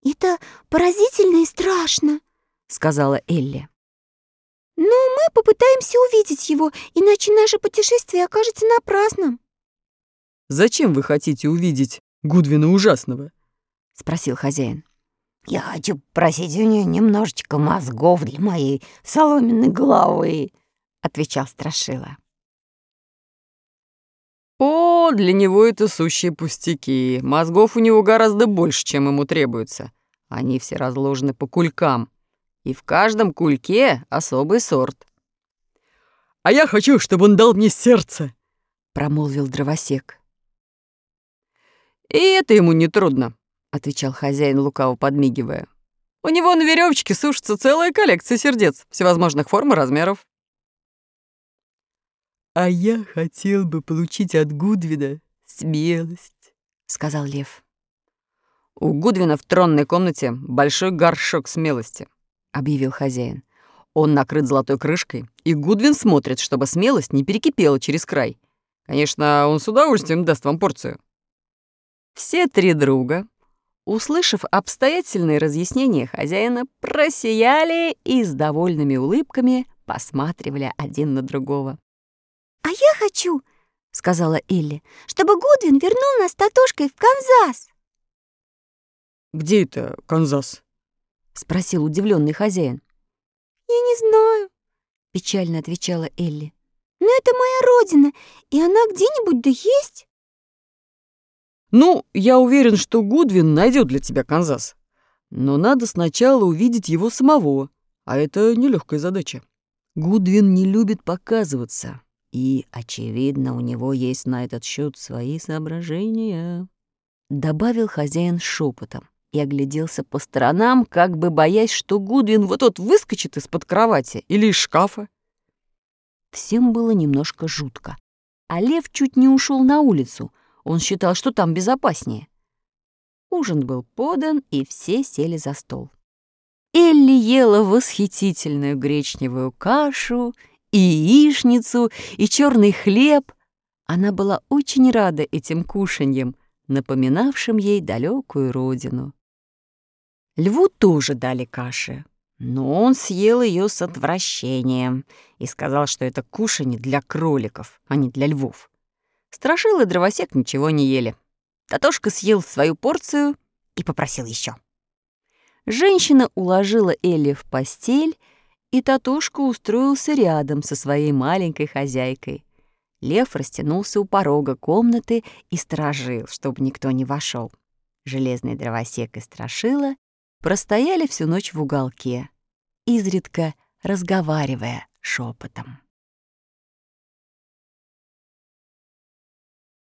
«Это поразительно и страшно», — сказала Элли. «Но мы попытаемся увидеть его, иначе наше путешествие окажется напрасным». «Зачем вы хотите увидеть Гудвина Ужасного?» — спросил хозяин. «Я хочу просить у нее немножечко мозгов для моей соломенной головы», — отвечал Страшила. «О, для него это сущие пустяки. Мозгов у него гораздо больше, чем ему требуется. Они все разложены по кулькам, и в каждом кульке особый сорт». «А я хочу, чтобы он дал мне сердце», — промолвил дровосек. «И это ему нетрудно», — отвечал хозяин, лукаво подмигивая. «У него на веревочке сушится целая коллекция сердец всевозможных форм и размеров». «А я хотел бы получить от Гудвина смелость», — сказал лев. «У Гудвина в тронной комнате большой горшок смелости», — объявил хозяин. «Он накрыт золотой крышкой, и Гудвин смотрит, чтобы смелость не перекипела через край. Конечно, он с удовольствием даст вам порцию». Все три друга, услышав обстоятельные разъяснения хозяина, просияли и с довольными улыбками посматривали один на другого. «А я хочу, — сказала Элли, — чтобы Гудвин вернул нас с Татошкой в Канзас». «Где это Канзас?» — спросил удивленный хозяин. «Я не знаю, — печально отвечала Элли. «Но это моя родина, и она где-нибудь да есть». «Ну, я уверен, что Гудвин найдет для тебя Канзас. Но надо сначала увидеть его самого, а это нелегкая задача. Гудвин не любит показываться, и, очевидно, у него есть на этот счет свои соображения», — добавил хозяин шепотом и огляделся по сторонам, как бы боясь, что Гудвин вот-вот выскочит из-под кровати или из шкафа. Всем было немножко жутко, а лев чуть не ушел на улицу. Он считал, что там безопаснее. Ужин был подан, и все сели за стол. Элли ела восхитительную гречневую кашу, и яичницу, и черный хлеб. Она была очень рада этим кушаньям, напоминавшим ей далекую родину. Льву тоже дали каши, но он съел ее с отвращением и сказал, что это кушанье для кроликов, а не для львов. Страшила и дровосек ничего не ели. Татошка съел свою порцию и попросил еще. Женщина уложила Элли в постель, и Татошка устроился рядом со своей маленькой хозяйкой. Лев растянулся у порога комнаты и сторожил, чтобы никто не вошел. Железный дровосек и Страшила простояли всю ночь в уголке, изредка разговаривая шепотом.